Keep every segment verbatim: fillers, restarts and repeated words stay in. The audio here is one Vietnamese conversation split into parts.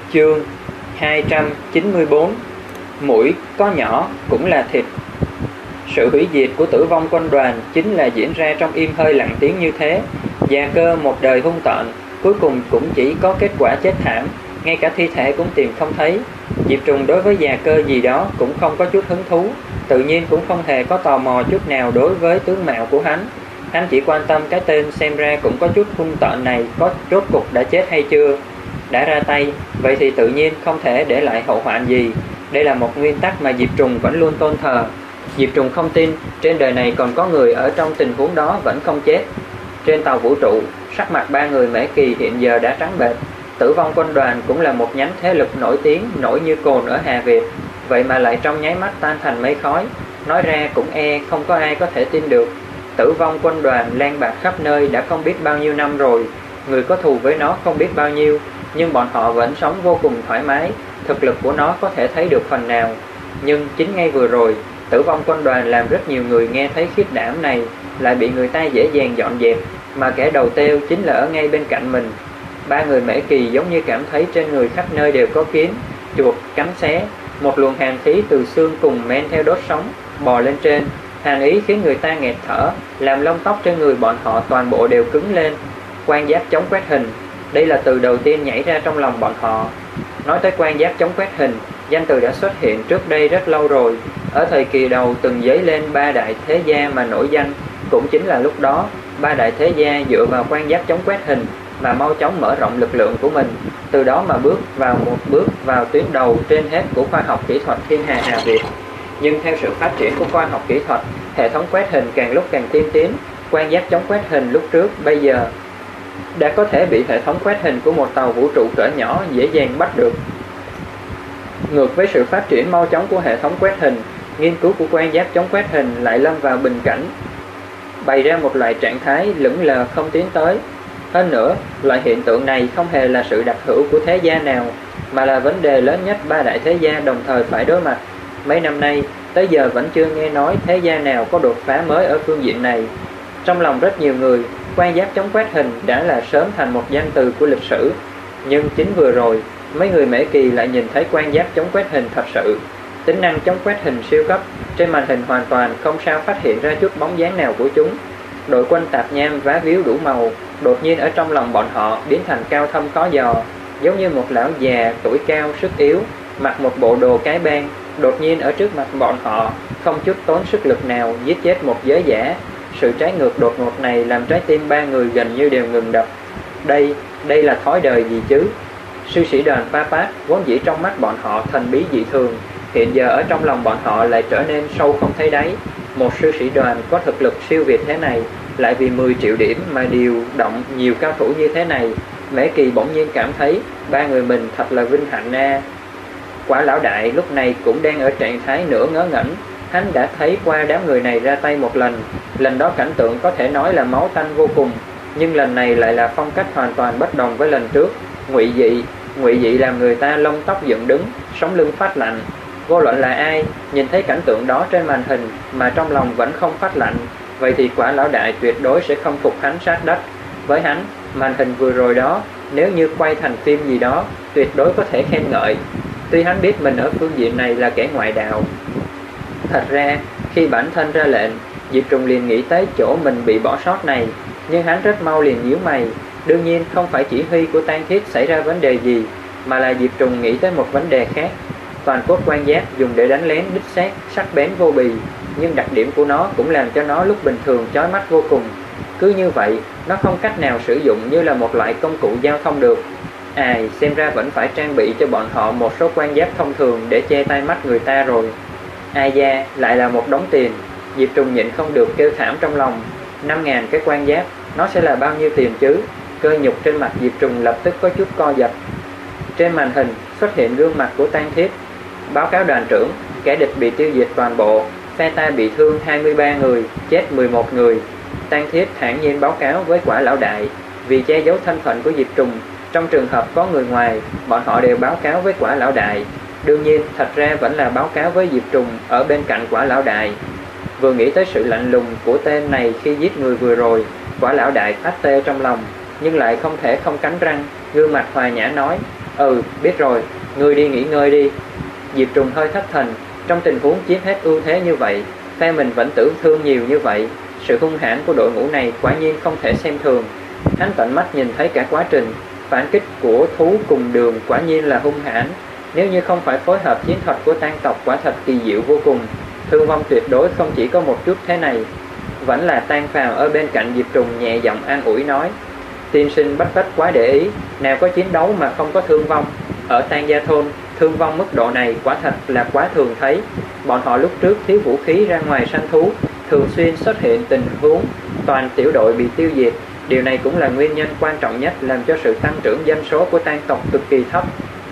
Chương hai trăm chín mươi bốn. Mũi có nhỏ cũng là thịt. Sự hủy diệt của Tử Vong Quân đoàn chính là diễn ra trong im hơi lặng tiếng như thế. Già Cơ một đời hung tợn, cuối cùng cũng chỉ có kết quả chết thảm, ngay cả thi thể cũng tìm không thấy. Diệp Trùng đối với Già Cơ gì đó cũng không có chút hứng thú, tự nhiên cũng không hề có tò mò chút nào đối với tướng mạo của hắn. Hắn chỉ quan tâm cái tên xem ra cũng có chút hung tợn này có rốt cục đã chết hay chưa. Đã ra tay, vậy thì tự nhiên không thể để lại hậu hoạn gì. Đây là một nguyên tắc mà Diệp Trùng vẫn luôn tôn thờ. Diệp Trùng không tin trên đời này còn có người ở trong tình huống đó vẫn không chết. Trên tàu vũ trụ, sắc mặt ba người Mễ Kỳ hiện giờ đã trắng bệch. Tử Vong Quân đoàn cũng là một nhánh thế lực nổi tiếng, nổi như cồn ở Hà Việt, vậy mà lại trong nháy mắt tan thành mây khói. Nói ra cũng e không có ai có thể tin được. Tử Vong Quân đoàn lan bạc khắp nơi đã không biết bao nhiêu năm rồi, người có thù với nó không biết bao nhiêu, nhưng bọn họ vẫn sống vô cùng thoải mái. Thực lực của nó có thể thấy được phần nào. Nhưng chính ngay vừa rồi, Tử Vong Quân đoàn làm rất nhiều người nghe thấy khiếp đảm này lại bị người ta dễ dàng dọn dẹp, mà kẻ đầu tiêu chính là ở ngay bên cạnh mình. Ba người Mễ Kỳ giống như cảm thấy trên người khắp nơi đều có kiến, chuột, cắn xé. Một luồng hàn khí từ xương cùng men theo đốt sống bò lên trên. Hàn ý khiến người ta nghẹt thở, làm lông tóc trên người bọn họ toàn bộ đều cứng lên. Quan giáp chống quét hình, đây là từ đầu tiên nhảy ra trong lòng bọn họ. Nói tới quan giáp chống quét hình, danh từ đã xuất hiện trước đây rất lâu rồi. Ở thời kỳ đầu từng dấy lên ba đại thế gia mà nổi danh. Cũng chính là lúc đó, ba đại thế gia dựa vào quan giáp chống quét hình mà mau chóng mở rộng lực lượng của mình, từ đó mà bước vào một bước vào tuyến đầu trên hết của khoa học kỹ thuật thiên hà Hà Việt. Nhưng theo sự phát triển của khoa học kỹ thuật, hệ thống quét hình càng lúc càng tiên tiến. Quan giáp chống quét hình lúc trước bây giờ đã có thể bị hệ thống quét hình của một tàu vũ trụ cỡ nhỏ dễ dàng bắt được. Ngược với sự phát triển mau chóng của hệ thống quét hình, nghiên cứu của quan giáp chống quét hình lại lâm vào bình cảnh, bày ra một loại trạng thái lững lờ không tiến tới. Hơn nữa, loại hiện tượng này không hề là sự đặc hữu của thế gia nào, mà là vấn đề lớn nhất ba đại thế gia đồng thời phải đối mặt. Mấy năm nay, tới giờ vẫn chưa nghe nói thế gia nào có đột phá mới ở phương diện này. Trong lòng rất nhiều người, quan giáp chống quét hình đã là sớm thành một danh từ của lịch sử. Nhưng chính vừa rồi, mấy người Mễ Kỳ lại nhìn thấy quan giáp chống quét hình thật sự. Tính năng chống quét hình siêu cấp, trên màn hình hoàn toàn không sao phát hiện ra chút bóng dáng nào của chúng. Đội quân tạp nham vá víu đủ màu, đột nhiên ở trong lòng bọn họ biến thành cao thâm khó dò, giống như một lão già tuổi cao sức yếu, mặc một bộ đồ cái bang, đột nhiên ở trước mặt bọn họ, không chút tốn sức lực nào giết chết một giới giả. Sự trái ngược đột ngột này làm trái tim ba người gần như đều ngừng đập. Đây, đây là thói đời gì chứ? Sư sĩ đoàn Papat vốn dĩ trong mắt bọn họ thần bí dị thường, hiện giờ ở trong lòng bọn họ lại trở nên sâu không thấy đáy. Một sư sĩ đoàn có thực lực siêu việt thế này, lại vì mười triệu điểm mà điều động nhiều cao thủ như thế này. Mễ Kỳ bỗng nhiên cảm thấy ba người mình thật là vinh hạnh a. Quả lão đại lúc này cũng đang ở trạng thái nửa ngớ ngẩn. Hắn đã thấy qua đám người này ra tay một lần, lần đó cảnh tượng có thể nói là máu tanh vô cùng, nhưng lần này lại là phong cách hoàn toàn bất đồng với lần trước. Ngụy dị, ngụy dị làm người ta lông tóc dựng đứng, sống lưng phát lạnh. Vô luận là ai nhìn thấy cảnh tượng đó trên màn hình mà trong lòng vẫn không phát lạnh, vậy thì quả lão đại tuyệt đối sẽ không phục hắn sát đất. Với hắn, màn hình vừa rồi đó nếu như quay thành phim gì đó, tuyệt đối có thể khen ngợi. Tuy hắn biết mình ở phương diện này là kẻ ngoại đạo. Thật ra, khi bản thân ra lệnh, Diệp Trùng liền nghĩ tới chỗ mình bị bỏ sót này, nhưng hắn rất mau liền nhíu mày. Đương nhiên không phải chỉ huy của Tang Thiết xảy ra vấn đề gì, mà là Diệp Trùng nghĩ tới một vấn đề khác. Toàn cốt quan giáp dùng để đánh lén đích xác, sắc bén vô bì, nhưng đặc điểm của nó cũng làm cho nó lúc bình thường chói mắt vô cùng. Cứ như vậy, nó không cách nào sử dụng như là một loại công cụ giao thông được. Ai, xem ra vẫn phải trang bị cho bọn họ một số quan giáp thông thường để che tai mắt người ta rồi. Ai da, lại là một đống tiền. Diệp Trùng nhịn không được kêu thảm trong lòng. Năm ngàn cái quan giáp, nó sẽ là bao nhiêu tiền chứ? Cơ nhục trên mặt Diệp Trùng lập tức có chút co giật. Trên màn hình xuất hiện gương mặt của Tang Thiết. Báo cáo đoàn trưởng, kẻ địch bị tiêu diệt toàn bộ, phe ta bị thương hai mươi ba người, chết mười một người. Tang Thiết thản nhiên báo cáo với quả lão đại. Vì che giấu thân phận của Diệp Trùng, trong trường hợp có người ngoài, bọn họ đều báo cáo với quả lão đại. Đương nhiên, thật ra vẫn là báo cáo với Diệp Trùng ở bên cạnh quả lão đại. Vừa nghĩ tới sự lạnh lùng của tên này khi giết người vừa rồi, quả lão đại phát tê trong lòng, nhưng lại không thể không cắn răng, gương mặt hòa nhã nói: Ừ, biết rồi, ngươi đi nghỉ ngơi đi. Diệp Trùng hơi thất thần, trong tình huống chiếm hết ưu thế như vậy, phe mình vẫn tử thương nhiều như vậy, sự hung hãn của đội ngũ này quả nhiên không thể xem thường. Hắn tận mắt nhìn thấy cả quá trình phản kích của thú cùng đường, quả nhiên là hung hãn. Nếu như không phải phối hợp chiến thuật của Tang tộc, quả thật kỳ diệu vô cùng. Thương vong tuyệt đối không chỉ có một chút thế này. Vẫn là Tang Phào ở bên cạnh Diệp Trùng nhẹ giọng an ủi nói: tiên sinh bất tất quá để ý, nào có chiến đấu mà không có thương vong. Ở Tang Gia Thôn, thương vong mức độ này quả thật là quá thường thấy. Bọn họ lúc trước thiếu vũ khí ra ngoài săn thú, thường xuyên xuất hiện tình huống toàn tiểu đội bị tiêu diệt. Điều này cũng là nguyên nhân quan trọng nhất làm cho sự tăng trưởng dân số của Tang tộc cực kỳ thấp.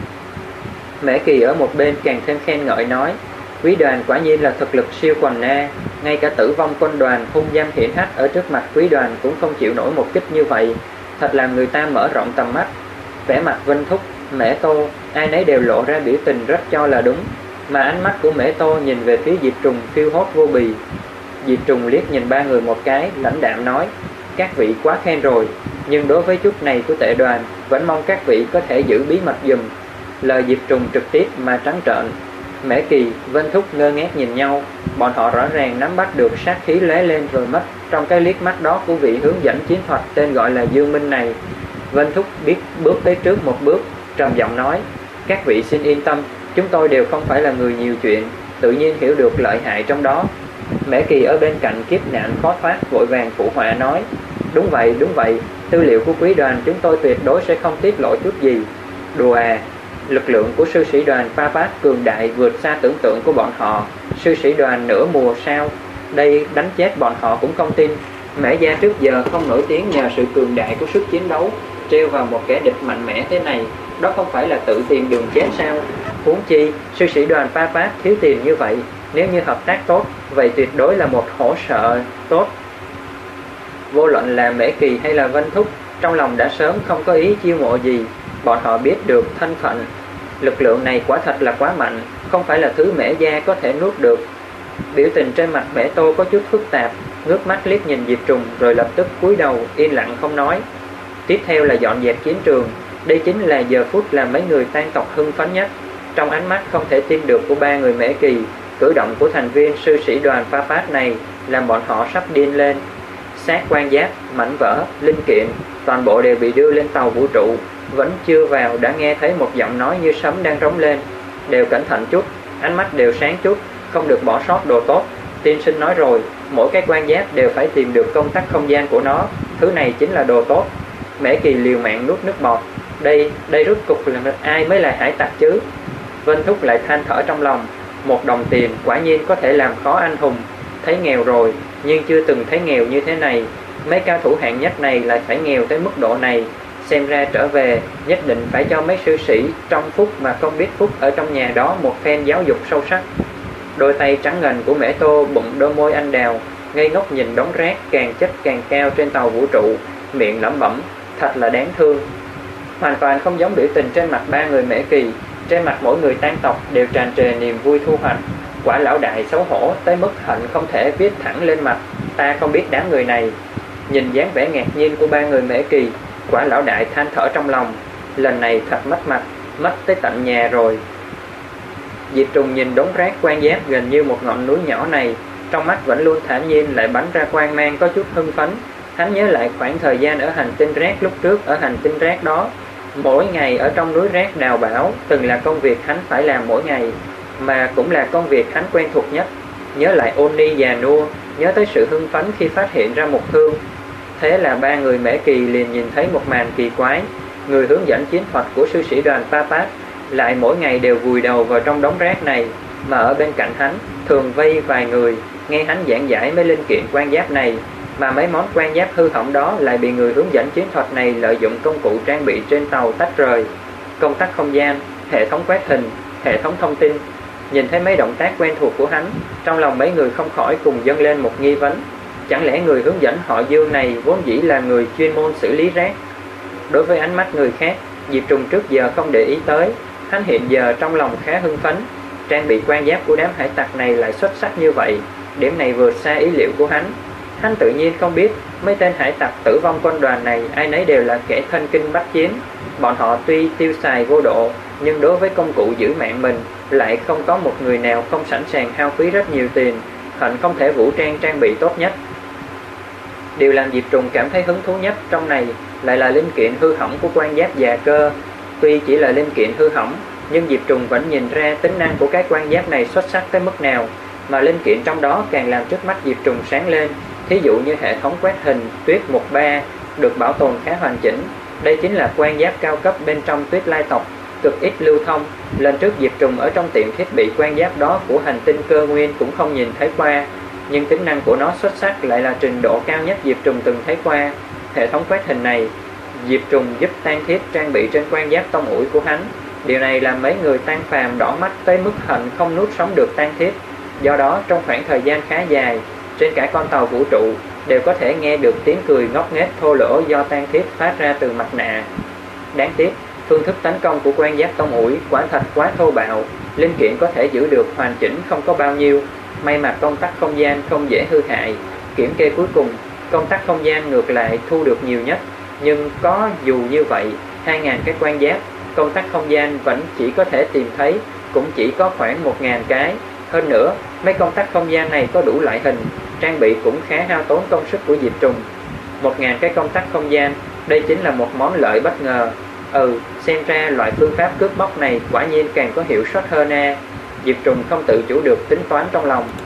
Mễ Kỳ ở một bên càng thêm khen ngợi nói: quý đoàn quả nhiên là thực lực siêu quần na, ngay cả Tử Vong quân đoàn hung danh hiển hách ở trước mặt quý đoàn cũng không chịu nổi một kích như vậy, thật làm người ta mở rộng tầm mắt. Vẻ mặt Vinh Thúc, Mễ Tô, ai nấy đều lộ ra biểu tình rất cho là đúng, mà ánh mắt của Mễ Tô nhìn về phía Diệp Trùng phiêu hốt vô bì. Diệp Trùng liếc nhìn ba người một cái, lãnh đạm nói: các vị quá khen rồi, nhưng đối với chút này của tệ đoàn, vẫn mong các vị có thể giữ bí mật giùm. Lời Diệp Trùng trực tiếp mà trắng trợn. Mễ Kỳ, Vinh Thúc ngơ ngác nhìn nhau, bọn họ rõ ràng nắm bắt được sát khí lóe lên rồi mất trong cái liếc mắt đó của vị hướng dẫn chiến thuật tên gọi là Dương Minh này. Vinh Thúc biết bước tới trước một bước, trầm giọng nói: các vị xin yên tâm, chúng tôi đều không phải là người nhiều chuyện, tự nhiên hiểu được lợi hại trong đó. Mễ Kỳ ở bên cạnh kiếp nạn khó thoát vội vàng phụ họa nói: đúng vậy, đúng vậy, tư liệu của quý đoàn chúng tôi tuyệt đối sẽ không tiết lộ chút gì. Đùa à, lực lượng của sư sĩ đoàn Pha Bát cường đại vượt xa tưởng tượng của bọn họ. Sư sĩ đoàn nửa mùa sao? Đây đánh chết bọn họ cũng không tin. Mễ gia trước giờ không nổi tiếng nhờ sự cường đại của sức chiến đấu, treo vào một kẻ địch mạnh mẽ thế này, đó không phải là tự tìm đường chết sao? Huống chi, sư sĩ đoàn Pha Bát thiếu tiền như vậy, nếu như hợp tác tốt, vậy tuyệt đối là một hỗ trợ tốt. Vô luận là Mễ Kỳ hay là Vân Thúc, trong lòng đã sớm không có ý chiêu mộ gì. Bọn họ biết được thân phận lực lượng này quả thật là quá mạnh, không phải là thứ Mễ gia có thể nuốt được. Biểu tình trên mặt Mễ Tô có chút phức tạp, ngước mắt liếc nhìn Diệp Trùng rồi lập tức cúi đầu yên lặng không nói. Tiếp theo là dọn dẹp chiến trường. Đây chính là giờ phút làm mấy người Tang tộc hưng phấn nhất. Trong ánh mắt không thể tin được của ba người Mễ Kỳ, cử động của thành viên sư sĩ đoàn Pha Bát này làm bọn họ sắp điên lên. Xác quan giáp, mảnh vỡ, linh kiện, toàn bộ đều bị đưa lên tàu vũ trụ. Vẫn chưa vào đã nghe thấy một giọng nói như sấm đang rống lên: đều cẩn thận chút, ánh mắt đều sáng chút, không được bỏ sót đồ tốt. Tiên sinh nói rồi, mỗi cái quan giáp đều phải tìm được công tắc không gian của nó, thứ này chính là đồ tốt. Mễ Kỳ liều mạng nuốt nước bọt. Đây, đây rốt cục là ai mới là hải tặc chứ? Vân Thúc lại than thở trong lòng. Một đồng tiền quả nhiên có thể làm khó anh hùng. Thấy nghèo rồi, nhưng chưa từng thấy nghèo như thế này. Mấy cao thủ hạng nhất này lại phải nghèo tới mức độ này. Xem ra trở về, nhất định phải cho mấy sư sĩ trong phút mà không biết phúc ở trong nhà đó một phen giáo dục sâu sắc. Đôi tay trắng ngần của Mễ Tô bụng đôi môi anh đào, ngây ngốc nhìn đống rác càng chất càng cao trên tàu vũ trụ, miệng lẩm bẩm: thật là đáng thương. Hoàn toàn không giống biểu tình trên mặt ba người Mễ Kỳ. Trên mặt mỗi người Tang tộc đều tràn trề niềm vui thu hoạch. Quả lão đại xấu hổ tới mức hận không thể viết thẳng lên mặt: ta không biết đám người này. Nhìn dáng vẻ ngạc nhiên của ba người Mễ Kỳ, quả lão đại than thở trong lòng: lần này thật mất mặt, mất tới tận nhà rồi. Diệp Trùng nhìn đống rác quan giáp gần như một ngọn núi nhỏ này, trong mắt vẫn luôn thản nhiên lại bắn ra quang mang có chút hưng phấn. Hắn nhớ lại khoảng thời gian ở hành tinh rác lúc trước. Ở hành tinh rác đó, mỗi ngày ở trong núi rác đào bão từng là công việc hắn phải làm mỗi ngày, mà cũng là công việc hắn quen thuộc nhất. Nhớ lại Oni già nua, nhớ tới sự hưng phấn khi phát hiện ra một thương. Thế là ba người Mễ Kỳ liền nhìn thấy một màn kỳ quái. Người hướng dẫn chiến thuật của sư sĩ đoàn Pha Bát lại mỗi ngày đều vùi đầu vào trong đống rác này, mà ở bên cạnh hắn thường vây vài người nghe hắn giảng giải mấy linh kiện quan giáp này, mà mấy món quan giáp hư hỏng đó lại bị người hướng dẫn chiến thuật này lợi dụng công cụ trang bị trên tàu tách rời. Công tắc không gian, hệ thống quét hình, hệ thống thông tin. Nhìn thấy mấy động tác quen thuộc của hắn, trong lòng mấy người không khỏi cùng dâng lên một nghi vấn: chẳng lẽ người hướng dẫn họ Dương này vốn dĩ là người chuyên môn xử lý rác? Đối với ánh mắt người khác, Diệp Trùng trước giờ không để ý tới. Hắn hiện giờ trong lòng khá hưng phấn. Trang bị quan giáp của đám hải tặc này lại xuất sắc như vậy, điểm này vượt xa ý liệu của hắn. Hắn tự nhiên không biết mấy tên hải tặc Tử Vong quân đoàn này ai nấy đều là kẻ thân kinh bách chiến. Bọn họ tuy tiêu xài vô độ, nhưng đối với công cụ giữ mạng mình lại không có một người nào không sẵn sàng hao phí rất nhiều tiền, hận không thể vũ trang trang bị tốt nhất. Điều làm Diệp Trùng cảm thấy hứng thú nhất trong này lại là linh kiện hư hỏng của quan giáp già cơ. Tuy chỉ là linh kiện hư hỏng, nhưng Diệp Trùng vẫn nhìn ra tính năng của cái quan giáp này xuất sắc tới mức nào, mà linh kiện trong đó càng làm trước mắt Diệp Trùng sáng lên. Thí dụ như hệ thống quét hình Tuyết mười ba được bảo tồn khá hoàn chỉnh. Đây chính là quan giáp cao cấp bên trong Tuyết Lai tộc, cực ít lưu thông. Lần trước Diệp Trùng ở trong tiệm thiết bị quan giáp đó của hành tinh Cơ Nguyên cũng không nhìn thấy qua, nhưng tính năng của nó xuất sắc lại là trình độ cao nhất Diệp Trùng từng thấy qua. Hệ thống quét hình này Diệp Trùng giúp Tang Thiết trang bị trên quan giáp tông ủi của hắn. Điều này làm mấy người tang phàm đỏ mắt tới mức hận không nuốt sống được Tang Thiết. Do đó trong khoảng thời gian khá dài, trên cả con tàu vũ trụ đều có thể nghe được tiếng cười ngốc nghếch thô lỗ do Tang Thiết phát ra từ mặt nạ. Đáng tiếc, phương thức tấn công của quan giáp tông ủi quả thật quá thô bạo, linh kiện có thể giữ được hoàn chỉnh không có bao nhiêu. May mà công tắc không gian không dễ hư hại. Kiểm kê cuối cùng, công tắc không gian ngược lại thu được nhiều nhất. Nhưng có dù như vậy, hai nghìn cái quan giáp, công tắc không gian vẫn chỉ có thể tìm thấy, cũng chỉ có khoảng một nghìn cái. Hơn nữa, mấy công tắc không gian này có đủ loại hình, trang bị cũng khá hao tốn công sức của Diệp Trùng. một nghìn cái công tắc không gian, đây chính là một món lợi bất ngờ. Ừ, xem ra loại phương pháp cướp bóc này quả nhiên càng có hiệu suất hơn a. Diệp Trùng không tự chủ được tính toán trong lòng.